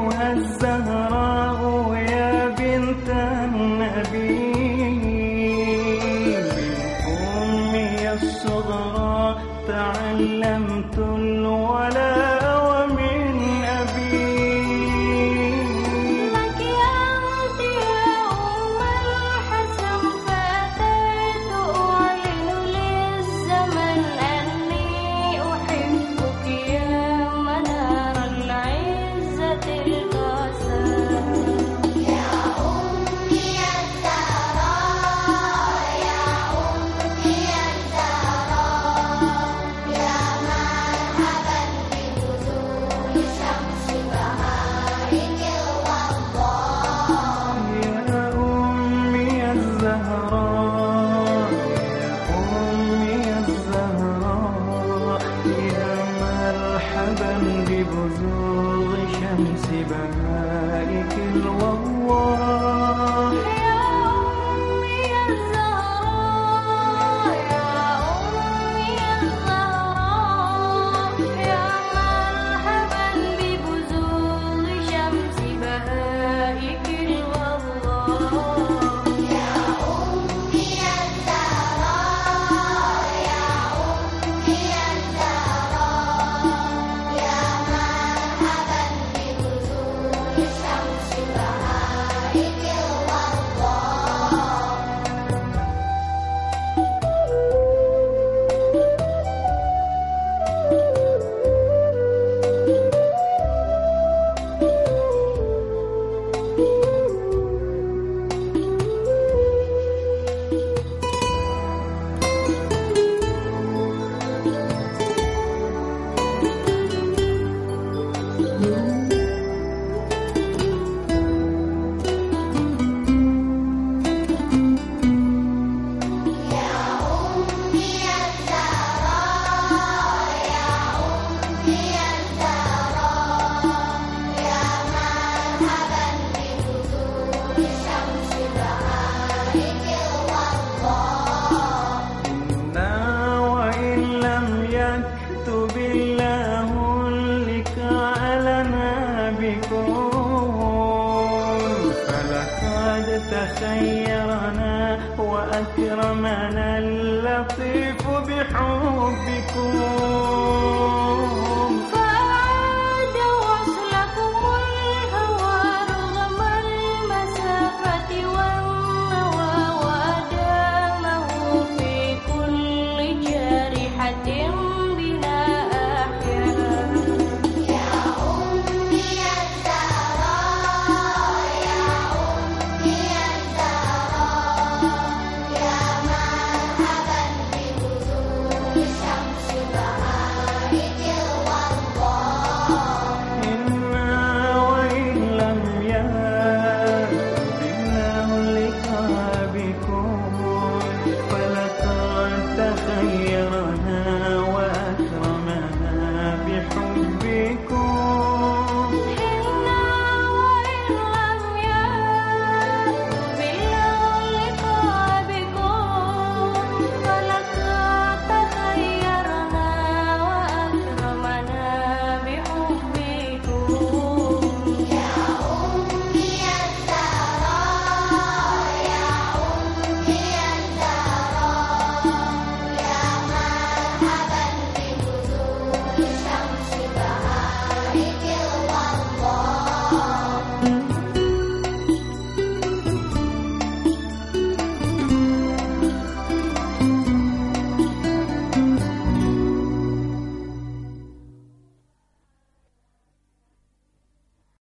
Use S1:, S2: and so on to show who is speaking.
S1: أيها الزهراء يا بنت النبي، بالأمي الصغرى تعلمت الولاء ومن أبي.
S2: لك أنت يا أم الحسن فأتيت أعلن للزمن أني أحبك يا منار العزة القاسم. يا أمي الزهراء يا أمي الزهراء يا مرحبا ببذور شمس بهائك الوضاء.
S1: يا أمي الزهراء يا أمي الزهراء يا مرحبا ببزوغ شمس بهائك الوضاء.
S2: يا أمي الزهراء يا أمي الزهراء يا مرحبا ببزوغ شمس بهائك الوضاء. يا أمي الزهراء يا أمي الزهراء يا مرحبا ببزوغ شمس بهائك الوضاء.
S1: وإن لم يكتب الله اللقاء لنا بكم فلقد تخيرنا وأكرمنا اللطيف بحبكم.